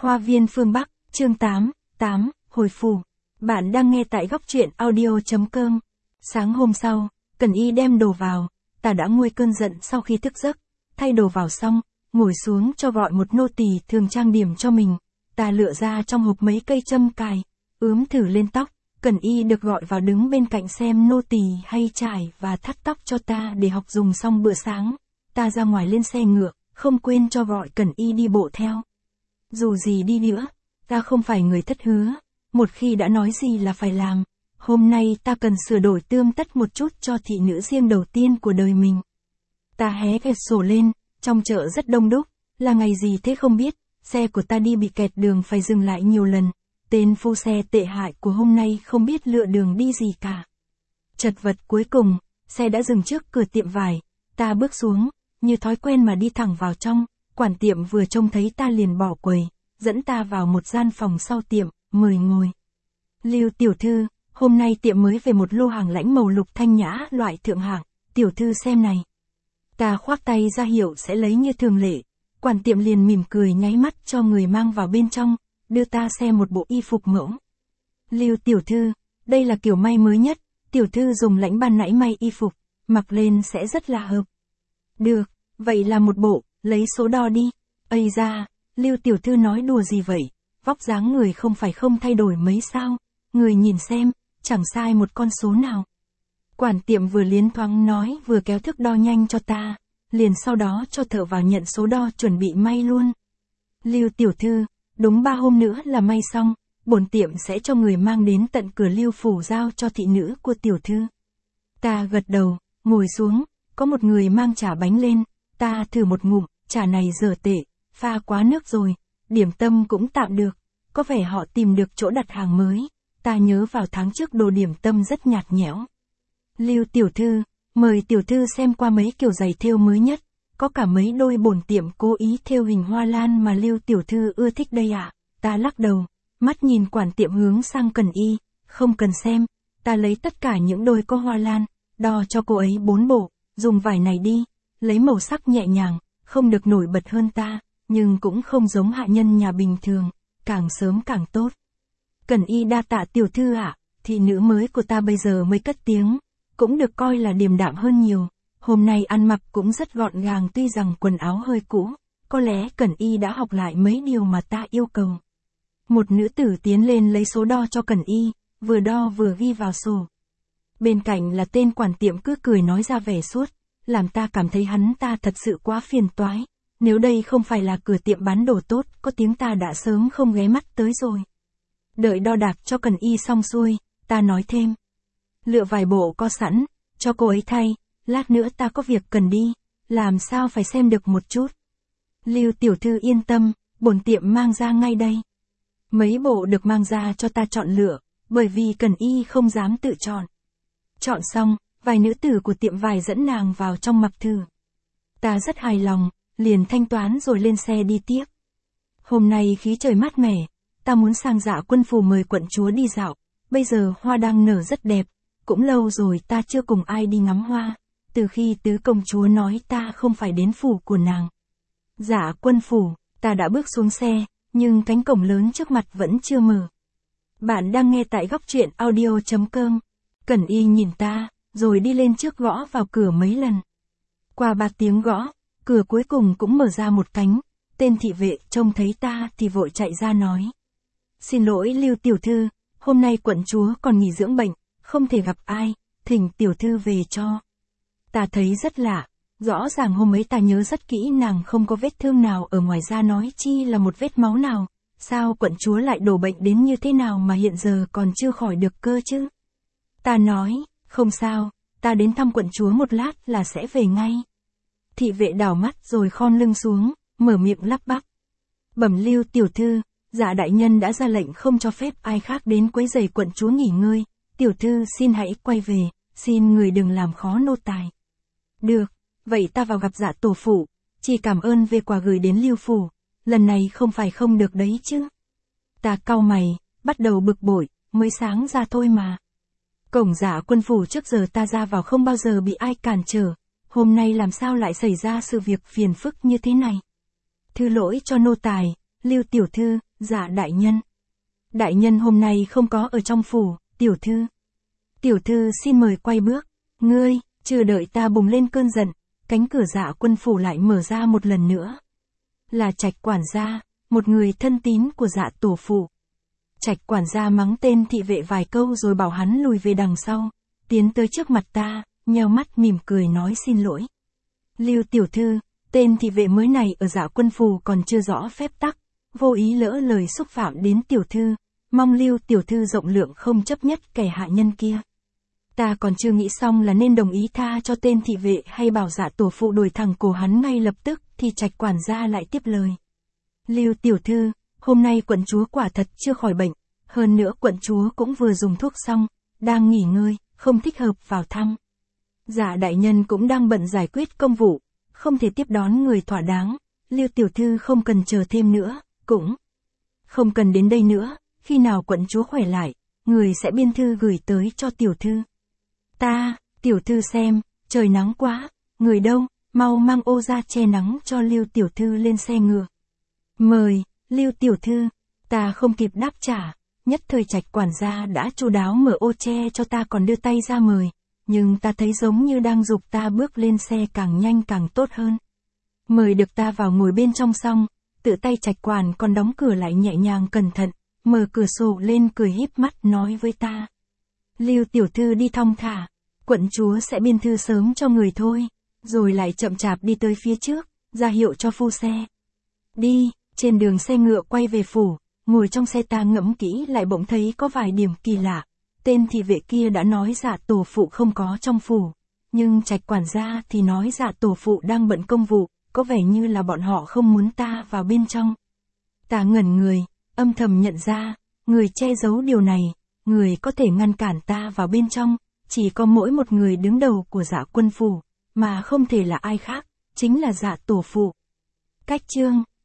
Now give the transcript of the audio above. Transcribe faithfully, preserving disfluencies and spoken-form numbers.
Hoa viên phương Bắc, chương tám, tám, hồi phù. Bạn đang nghe tại góc truyện audio chấm com. Sáng hôm sau, Cẩn Y đem đồ vào, ta đã nguôi cơn giận sau khi thức giấc, thay đồ vào xong, ngồi xuống cho gọi một nô tỳ thường trang điểm cho mình. Ta lựa ra trong hộp mấy cây châm cài, ướm thử lên tóc. Cẩn Y được gọi vào đứng bên cạnh xem nô tỳ hay trải và thắt tóc cho ta để học dùng xong bữa sáng. Ta ra ngoài lên xe ngựa, không quên cho gọi Cẩn Y đi bộ theo. Dù gì đi nữa, ta không phải người thất hứa, một khi đã nói gì là phải làm. Hôm nay ta cần sửa đổi tươm tất một chút cho thị nữ riêng đầu tiên của đời mình. Ta hé cửa sổ lên, trong chợ rất đông đúc, là ngày gì thế không biết, xe của ta đi bị kẹt đường phải dừng lại nhiều lần. Tên phu xe tệ hại của hôm nay không biết lựa đường đi gì cả. Chật vật cuối cùng, xe đã dừng trước cửa tiệm vải, ta bước xuống, như thói quen mà đi thẳng vào trong. Quản tiệm vừa trông thấy ta liền bỏ quầy, dẫn ta vào một gian phòng sau tiệm, mời ngồi. Lưu tiểu thư, hôm nay tiệm mới về một lô hàng lãnh màu lục thanh nhã loại thượng hạng, tiểu thư xem này. Ta khoác tay ra hiệu sẽ lấy như thường lệ, quản tiệm liền mỉm cười nháy mắt cho người mang vào bên trong, đưa ta xem một bộ y phục mẫu. Lưu tiểu thư, đây là kiểu may mới nhất, tiểu thư dùng lãnh ban nãy may y phục, mặc lên sẽ rất là hợp. Được, vậy là một bộ. Lấy số đo đi. Ây da, Lưu tiểu thư nói đùa gì vậy? Vóc dáng người không phải không thay đổi mấy sao? Người nhìn xem, chẳng sai một con số nào. Quản tiệm vừa liến thoáng nói vừa kéo thước đo nhanh cho ta, liền sau đó cho thợ vào nhận số đo chuẩn bị may luôn. Lưu tiểu thư, đúng ba hôm nữa là may xong, bổn tiệm sẽ cho người mang đến tận cửa Lưu phủ giao cho thị nữ của tiểu thư. Ta gật đầu, ngồi xuống, có một người mang trà bánh lên, ta thử một ngụm. Trà này dở tệ, pha quá nước rồi, điểm tâm cũng tạm được, có vẻ họ tìm được chỗ đặt hàng mới, ta nhớ vào tháng trước đồ điểm tâm rất nhạt nhẽo. Lưu tiểu thư, mời tiểu thư xem qua mấy kiểu giày thêu mới nhất, có cả mấy đôi bổn tiệm cố ý thêu hình hoa lan mà Lưu tiểu thư ưa thích đây ạ. À? Ta lắc đầu, mắt nhìn quản tiệm hướng sang Cẩn Y, không cần xem, ta lấy tất cả những đôi có hoa lan, đo cho cô ấy bốn bộ, dùng vải này đi, lấy màu sắc nhẹ nhàng. Không được nổi bật hơn ta, nhưng cũng không giống hạ nhân nhà bình thường, càng sớm càng tốt. Cẩn Y đa tạ tiểu thư ạ, à, thị nữ mới của ta bây giờ mới cất tiếng, cũng được coi là điềm đạm hơn nhiều, hôm nay ăn mặc cũng rất gọn gàng tuy rằng quần áo hơi cũ, có lẽ Cẩn Y đã học lại mấy điều mà ta yêu cầu. Một nữ tử tiến lên lấy số đo cho Cẩn Y, vừa đo vừa ghi vào sổ. Bên cạnh là tên quản tiệm cứ cười nói ra vẻ suốt. Làm ta cảm thấy hắn ta thật sự quá phiền toái, nếu đây không phải là cửa tiệm bán đồ tốt, có tiếng ta đã sớm không ghé mắt tới rồi. Đợi đo đạc cho Cẩn Y xong xuôi, ta nói thêm. Lựa vài bộ có sẵn, cho cô ấy thay, lát nữa ta có việc cần đi, làm sao phải xem được một chút. Lưu tiểu thư yên tâm, bổn tiệm mang ra ngay đây. Mấy bộ được mang ra cho ta chọn lựa, bởi vì Cẩn Y không dám tự chọn. Chọn xong, vài nữ tử của tiệm vải dẫn nàng vào trong mặc thử. Ta rất hài lòng, liền thanh toán rồi lên xe đi tiếp. Hôm nay khí trời mát mẻ, ta muốn sang Dạ Quân phủ mời quận chúa đi dạo, bây giờ hoa đang nở rất đẹp, cũng lâu rồi ta chưa cùng ai đi ngắm hoa, từ khi tứ công chúa nói ta không phải đến phủ của nàng. Dạ Quân phủ, ta đã bước xuống xe, nhưng cánh cổng lớn trước mặt vẫn chưa mở. Bạn đang nghe tại góc truyện audio chấm com. Cẩn Y nhìn ta, rồi đi lên trước gõ vào cửa mấy lần. Qua ba tiếng gõ, cửa cuối cùng cũng mở ra một cánh, tên thị vệ trông thấy ta thì vội chạy ra nói. Xin lỗi Lưu tiểu thư, hôm nay quận chúa còn nghỉ dưỡng bệnh, không thể gặp ai, thỉnh tiểu thư về cho. Ta thấy rất lạ, rõ ràng hôm ấy ta nhớ rất kỹ nàng không có vết thương nào ở ngoài da nói chi là một vết máu nào, sao quận chúa lại đổ bệnh đến như thế nào mà hiện giờ còn chưa khỏi được cơ chứ? Ta nói. Không sao, ta đến thăm quận chúa một lát là sẽ về ngay. Thị vệ đảo mắt rồi khom lưng xuống, mở miệng lắp bắp. Bẩm Lưu tiểu thư, dạ đại nhân đã ra lệnh không cho phép ai khác đến quấy rầy quận chúa nghỉ ngơi, tiểu thư xin hãy quay về, xin người đừng làm khó nô tài. Được, vậy ta vào gặp dạ tổ phủ, chỉ cảm ơn về quà gửi đến Lưu phủ, lần này không phải không được đấy chứ. Ta cau mày, bắt đầu bực bội, mới sáng ra thôi mà. Cổng Dạ Quân phủ trước giờ ta ra vào không bao giờ bị ai cản trở, hôm nay làm sao lại xảy ra sự việc phiền phức như thế này. Thứ lỗi cho nô tài, Lưu tiểu thư, dạ đại nhân. Đại nhân hôm nay không có ở trong phủ, tiểu thư. Tiểu thư xin mời quay bước. Ngươi, chưa đợi ta bùng lên cơn giận, cánh cửa Dạ Quân phủ lại mở ra một lần nữa. Là Trạch quản gia, một người thân tín của Dạ tổ phụ. Trạch quản gia mắng tên thị vệ vài câu rồi bảo hắn lùi về đằng sau, tiến tới trước mặt ta, nheo mắt mỉm cười nói xin lỗi. Lưu tiểu thư, tên thị vệ mới này ở Dạ Quân phủ còn chưa rõ phép tắc, vô ý lỡ lời xúc phạm đến tiểu thư, mong Lưu tiểu thư rộng lượng không chấp nhất kẻ hạ nhân kia. Ta còn chưa nghĩ xong là nên đồng ý tha cho tên thị vệ hay bảo Dạ tổ phụ đuổi thẳng cổ hắn ngay lập tức, thì Trạch quản gia lại tiếp lời. Lưu tiểu thư, hôm nay quận chúa quả thật chưa khỏi bệnh, hơn nữa quận chúa cũng vừa dùng thuốc xong, đang nghỉ ngơi, không thích hợp vào thăm. Dạ đại nhân cũng đang bận giải quyết công vụ, không thể tiếp đón người thỏa đáng, Lưu tiểu thư không cần chờ thêm nữa, cũng không cần đến đây nữa, khi nào quận chúa khỏe lại, người sẽ biên thư gửi tới cho tiểu thư. Ta, tiểu thư xem, trời nắng quá, người đâu, mau mang ô ra che nắng cho Lưu tiểu thư lên xe ngựa. Mời, Lưu tiểu thư, ta không kịp đáp trả, nhất thời Trạch quản gia đã chu đáo mở ô che cho ta còn đưa tay ra mời, nhưng ta thấy giống như đang giục ta bước lên xe càng nhanh càng tốt hơn. Mời được ta vào ngồi bên trong xong, tự tay Trạch quản còn đóng cửa lại nhẹ nhàng cẩn thận, mở cửa sổ lên cười híp mắt nói với ta. Lưu tiểu thư đi thong thả, quận chúa sẽ biên thư sớm cho người thôi, rồi lại chậm chạp đi tới phía trước, ra hiệu cho phu xe. Đi, trên đường xe ngựa quay về phủ, ngồi trong xe ta ngẫm kỹ lại bỗng thấy có vài điểm kỳ lạ. Tên thị vệ kia đã nói Dạ tổ phụ không có trong phủ, nhưng Trạch quản gia thì nói Dạ tổ phụ đang bận công vụ, có vẻ như là bọn họ không muốn ta vào bên trong. Ta ngẩn người, âm thầm nhận ra, người che giấu điều này, người có thể ngăn cản ta vào bên trong, chỉ có mỗi một người đứng đầu của Dạ Quân phủ, mà không thể là ai khác, chính là Dạ tổ phụ. Cách chương